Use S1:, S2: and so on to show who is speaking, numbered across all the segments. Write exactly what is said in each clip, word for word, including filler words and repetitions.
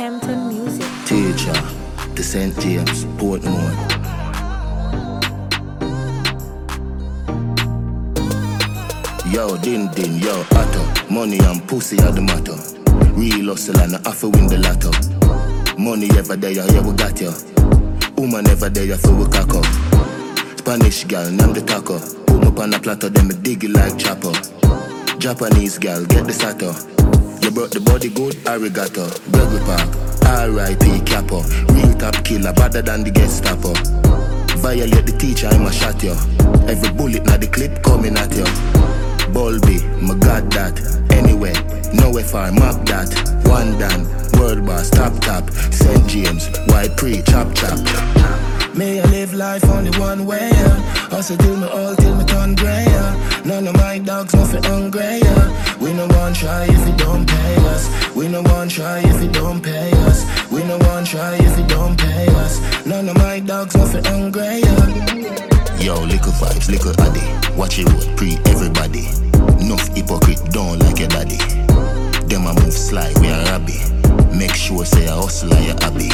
S1: Hampton Music.
S2: Teacher, to Saint James, Portmore. Yo, din din, yo, atto. Money and pussy are the matter. Real hustle and I have to win the lotto. Money ever there, yeah, we got you. Woman ever there, yeah, for we cock up. Spanish gal, name the taco. Put me up on a platter, then me dig it like chopper. Japanese gal, get the sato. You brought the body good, arigato. Gregory Park, R I P Capo. Real top killer, better than the Gestapo. Violate the teacher, I'ma shot you. Every bullet na the clip coming at you. Bulby, my god that. Anyway, nowhere far, map that. One done, world boss, top top. Saint James, white pre, chop chop. May I live life only one way, yeah. Hustle till me all, till me turn grey, yeah. None of my dogs nothing hungry, yeah. We no one try if you don't pay us. We no one try if you don't pay us. We no one try if you don't pay us. None of my dogs nothing hungry, yeah. Yo, little vibes, little addy. Watch it road, pre everybody. Enough hypocrite, don't like your daddy. Them a move sly, we are rabby. Make sure say a hustler, you happy.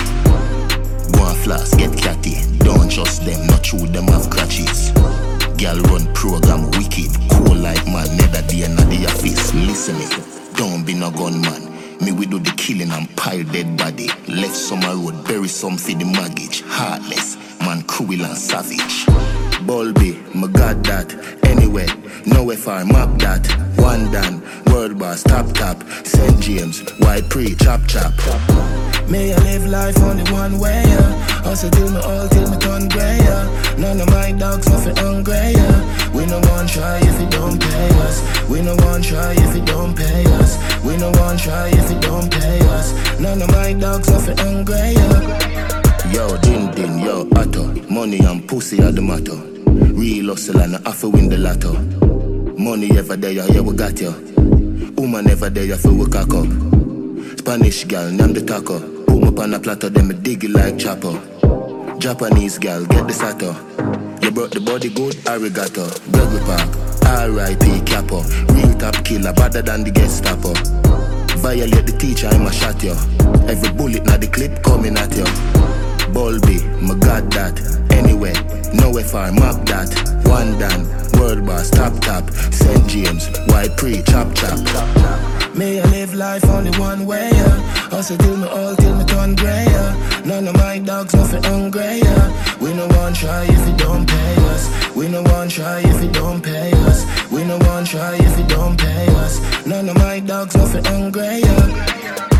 S2: Go and flask, get catty. Don't trust them, not true, them have crutches. Girl run program wicked. Cool like man, never the end of the office. Listen me, don't be no gunman. Me we do the killing and pile dead body. Left summer road, bury some for the mortgage. Heartless, man cruel and savage. Bulby, my god that. Anyway, nowhere far, map that. One done, world boss, top top. Saint James, white pre, chop chop. May I live life only one way, yeah. Hustle till me all, till me turn grey, yeah. None of my dogs nothing hungry, yeah. We no one try if you don't pay us. We no one try if you don't pay us. We no one try if you don't pay us. None of my dogs nothing hungry, yeah. Yo, din din, yo, atto. Money and pussy are the motto. Real hustle and I have to win the lotto. Money ever there, yeah, we got you. Woman ever there, yeah, for we cock up. Spanish gal, name the taco. Put me up on a platter, then me dig it like chopper. Japanese gal, get the sato. You brought the body good, arigato. Gregory Park, R I P Capo. Real top killer, better than the Gestapo. Violate the teacher, I'ma shot you. Every bullet na the clip coming at you. Bulby, my god that. Anyway, nowhere far, map that. One done, world boss, top top. Saint James, white pre, chop chop. May I live life only one way, yeah. Hustle till me all, till me turn grey, yeah. None of my dogs nothing hungry, yeah. We no one try if you don't pay us. We no one try if you don't pay us. We no one try if you don't pay us. None of my dogs nothing hungry, yeah.